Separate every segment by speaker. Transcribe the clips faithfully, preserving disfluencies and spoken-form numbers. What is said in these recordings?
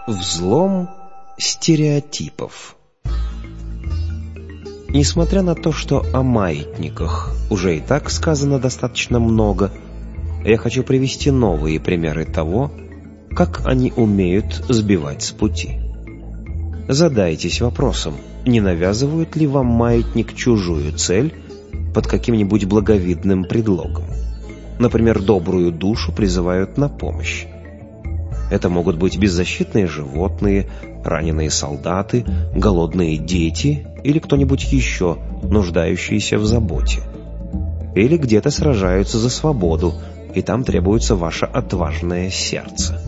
Speaker 1: Взлом стереотипов. Несмотря на то, что о маятниках уже и так сказано достаточно много, я хочу привести новые примеры того, как они умеют сбивать с пути. Задайтесь вопросом, не навязывает ли вам маятник чужую цель под каким-нибудь благовидным предлогом. Например, добрую душу призывают на помощь. Это могут быть беззащитные животные, раненые солдаты, голодные дети или кто-нибудь еще, нуждающийся в заботе. Или где-то сражаются за свободу, и там требуется ваше отважное сердце.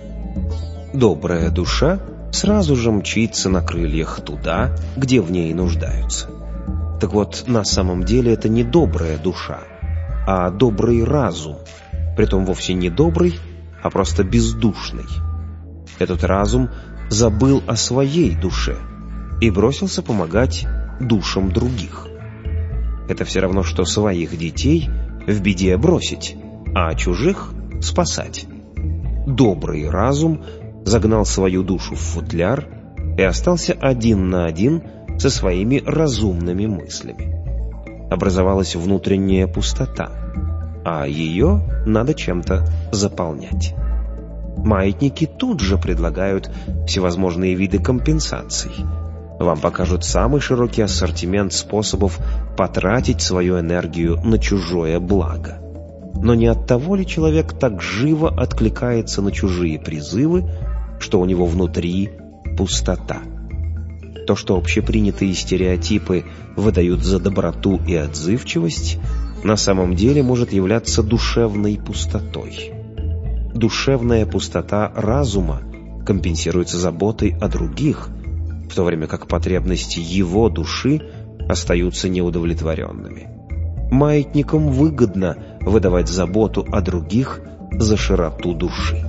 Speaker 1: Добрая душа сразу же мчится на крыльях туда, где в ней нуждаются. Так вот, на самом деле это не добрая душа, а добрый разум, притом вовсе не добрый, а просто бездушный. Этот разум забыл о своей душе и бросился помогать душам других. Это все равно, что своих детей в беде бросить, а чужих спасать. Добрый разум загнал свою душу в футляр и остался один на один со своими разумными мыслями. Образовалась внутренняя пустота, а ее надо чем-то заполнять. Маятники тут же предлагают всевозможные виды компенсаций. Вам покажут самый широкий ассортимент способов потратить свою энергию на чужое благо. Но не от того ли человек так живо откликается на чужие призывы, что у него внутри пустота? То, что общепринятые стереотипы выдают за доброту и отзывчивость, на самом деле может являться душевной пустотой. Душевная пустота разума компенсируется заботой о других, в то время как потребности его души остаются неудовлетворенными. Маятникам выгодно выдавать заботу о других за широту души.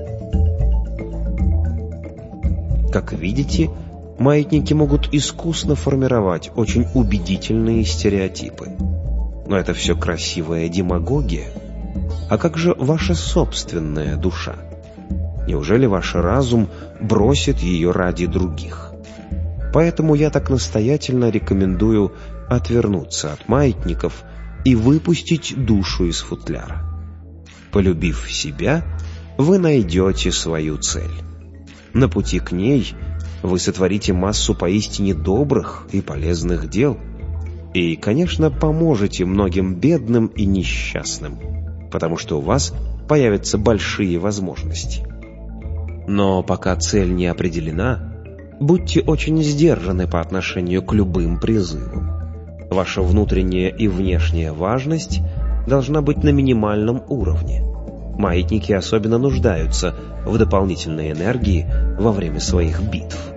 Speaker 1: Как видите, маятники могут искусно формировать очень убедительные стереотипы. Но это все красивая демагогия. А как же ваша собственная душа? Неужели ваш разум бросит ее ради других? Поэтому я так настоятельно рекомендую отвернуться от маятников и выпустить душу из футляра. Полюбив себя, вы найдете свою цель. На пути к ней вы сотворите массу поистине добрых и полезных дел. И, конечно, поможете многим бедным и несчастным, потому что у вас появятся большие возможности. Но пока цель не определена, будьте очень сдержаны по отношению к любым призывам. Ваша внутренняя и внешняя важность должна быть на минимальном уровне. Маятники особенно нуждаются в дополнительной энергии во время своих битв.